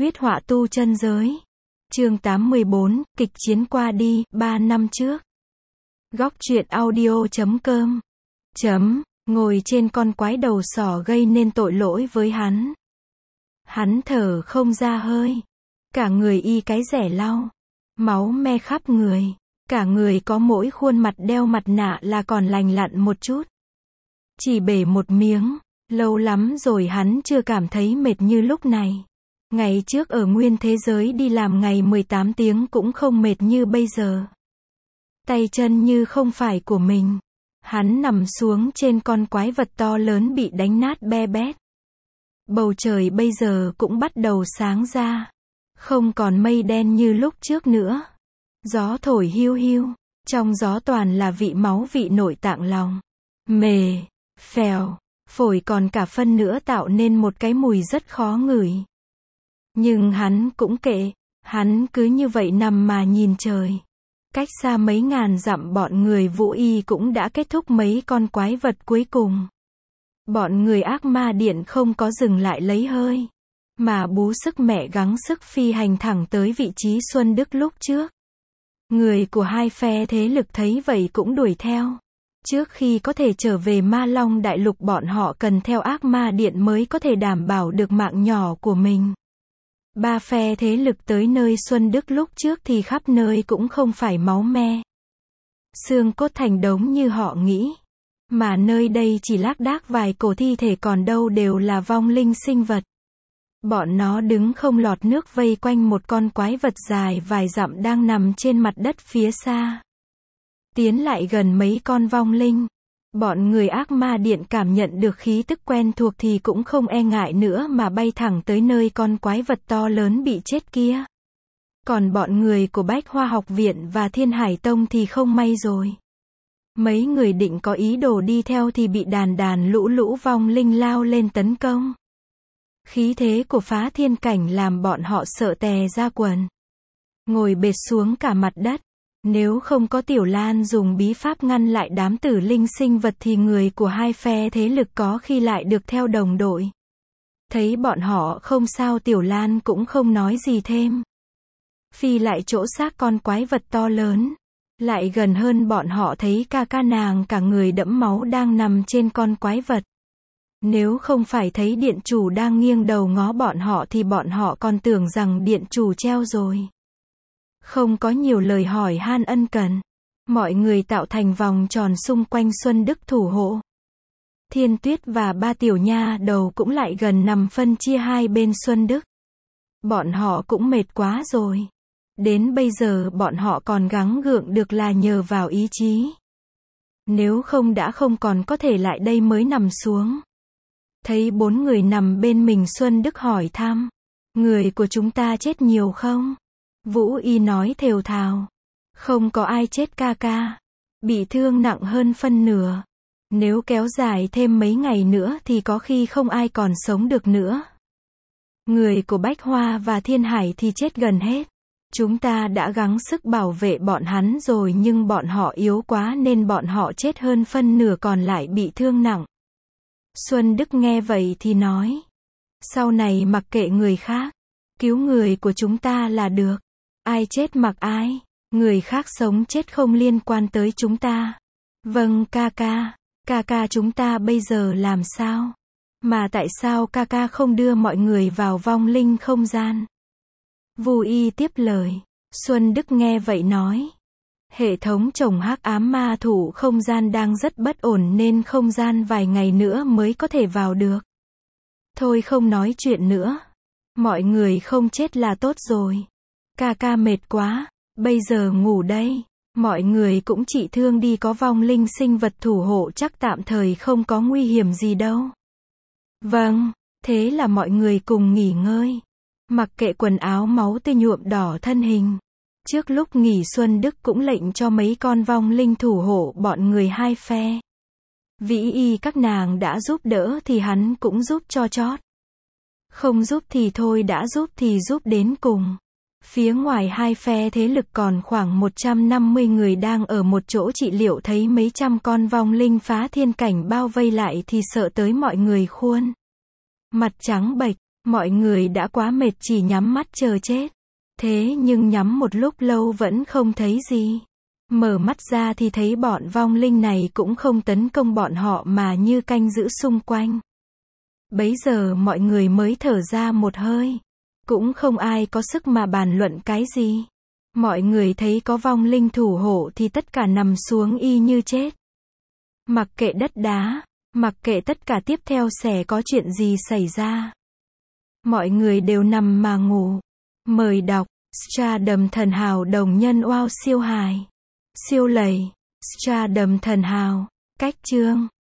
Huyết họa tu chân giới. Chương 84, kịch chiến qua đi, 3 năm trước. Góc truyện audio.com. Ngồi trên con quái đầu sỏ gây nên tội lỗi với hắn. Hắn thở không ra hơi. Cả người y cái rẻ lau. Máu me khắp người. Cả người có mỗi khuôn mặt đeo mặt nạ là còn lành lặn một chút. Chỉ bể một miếng. Lâu lắm rồi hắn chưa cảm thấy mệt như lúc này. Ngày trước ở nguyên thế giới đi làm ngày 18 tiếng cũng không mệt như bây giờ. Tay chân như không phải của mình. Hắn nằm xuống trên con quái vật to lớn bị đánh nát be bét. Bầu trời bây giờ cũng bắt đầu sáng ra. Không còn mây đen như lúc trước nữa. Gió thổi hiu hiu. Trong gió toàn là vị máu vị nội tạng lòng. Mề, phèo, phổi còn cả phân nữa tạo nên một cái mùi rất khó ngửi. Nhưng hắn cũng kệ. Hắn cứ như vậy nằm mà nhìn trời. Cách xa mấy ngàn dặm bọn người Vũ Y cũng đã kết thúc mấy con quái vật cuối cùng. Bọn người ác ma điện không có dừng lại lấy hơi. Mà bú sức mẹ gắng sức phi hành thẳng tới vị trí Xuân Đức lúc trước. Người của hai phe thế lực thấy vậy cũng đuổi theo. Trước khi có thể trở về Ma Long Đại Lục bọn họ cần theo ác ma điện mới có thể đảm bảo được mạng nhỏ của mình. Ba phe thế lực tới nơi Xuân Đức lúc trước thì khắp nơi cũng không phải máu me. Xương cốt thành đống như họ nghĩ. Mà nơi đây chỉ lác đác vài cổ thi thể còn đâu đều là vong linh sinh vật. Bọn nó đứng không lọt nước vây quanh một con quái vật dài vài dặm đang nằm trên mặt đất phía xa. Tiến lại gần mấy con vong linh. Bọn người ác ma điện cảm nhận được khí tức quen thuộc thì cũng không e ngại nữa mà bay thẳng tới nơi con quái vật to lớn bị chết kia. Còn bọn người của Bách Hoa Học Viện và Thiên Hải Tông thì không may rồi. Mấy người định có ý đồ đi theo thì bị đàn lũ vong linh lao lên tấn công. Khí thế của phá thiên cảnh làm bọn họ sợ tè ra quần. Ngồi bệt xuống cả mặt đất. Nếu không có Tiểu Lan dùng bí pháp ngăn lại đám tử linh sinh vật thì người của hai phe thế lực có khi lại được theo đồng đội. Thấy bọn họ không sao Tiểu Lan cũng không nói gì thêm. Phi lại chỗ xác con quái vật to lớn. Lại gần hơn bọn họ thấy ca nàng cả người đẫm máu đang nằm trên con quái vật. Nếu không phải thấy điện chủ đang nghiêng đầu ngó bọn họ thì bọn họ còn tưởng rằng điện chủ treo rồi. Không có nhiều lời hỏi han ân cần. Mọi người tạo thành vòng tròn xung quanh Xuân Đức thủ hộ. Thiên Tuyết và ba tiểu nha đầu cũng lại gần nằm phân chia hai bên Xuân Đức. Bọn họ cũng mệt quá rồi. Đến bây giờ bọn họ còn gắng gượng được là nhờ vào ý chí. Nếu không đã không còn có thể lại đây mới nằm xuống. Thấy 4 người nằm bên mình Xuân Đức hỏi thăm. Người của chúng ta chết nhiều không? Vũ Y nói thều thào. Không có ai chết ca. Bị thương nặng hơn phân nửa. Nếu kéo dài thêm mấy ngày nữa thì có khi không ai còn sống được nữa. Người của Bách Hoa và Thiên Hải thì chết gần hết. Chúng ta đã gắng sức bảo vệ bọn hắn rồi nhưng bọn họ yếu quá nên bọn họ chết hơn phân nửa còn lại bị thương nặng. Xuân Đức nghe vậy thì nói. Sau này mặc kệ người khác. Cứu người của chúng ta là được. Ai chết mặc ai. Người khác sống chết không liên quan tới chúng ta. Vâng ca chúng ta bây giờ làm sao? Mà tại sao ca không đưa mọi người vào vong linh không gian? Vu Y tiếp lời. Xuân Đức nghe vậy nói. Hệ thống trồng hắc ám ma thủ không gian đang rất bất ổn nên không gian vài ngày nữa mới có thể vào được. Thôi không nói chuyện nữa. Mọi người không chết là tốt rồi. Ca mệt quá. Bây giờ ngủ đây. Mọi người cũng trị thương đi có vong linh sinh vật thủ hộ chắc tạm thời không có nguy hiểm gì đâu. Vâng. Thế là mọi người cùng nghỉ ngơi. Mặc kệ quần áo máu tươi nhuộm đỏ thân hình. Trước lúc nghỉ Xuân Đức cũng lệnh cho mấy con vong linh thủ hộ bọn người hai phe. Vĩ Y các nàng đã giúp đỡ thì hắn cũng giúp cho chót. Không giúp thì thôi đã giúp thì giúp đến cùng. Phía ngoài hai phe thế lực còn khoảng 150 người đang ở một chỗ trị liệu thấy mấy trăm con vong linh phá thiên cảnh bao vây lại thì sợ tới mọi người khuôn. Mặt trắng bệch, Mọi người đã quá mệt chỉ nhắm mắt chờ chết. Thế nhưng nhắm một lúc lâu vẫn không thấy gì. Mở mắt ra thì thấy bọn vong linh này cũng không tấn công bọn họ mà như canh giữ xung quanh. Bấy giờ mọi người mới thở ra một hơi. Cũng không ai có sức mà bàn luận cái gì. Mọi người thấy có vong linh thủ hộ thì tất cả nằm xuống y như chết. Mặc kệ đất đá, mặc kệ tất cả tiếp theo sẽ có chuyện gì xảy ra. Mọi người đều nằm mà ngủ. Mời đọc Stardom thần hào đồng nhân wow siêu hài. Siêu lầy. Stardom thần hào. Cách chương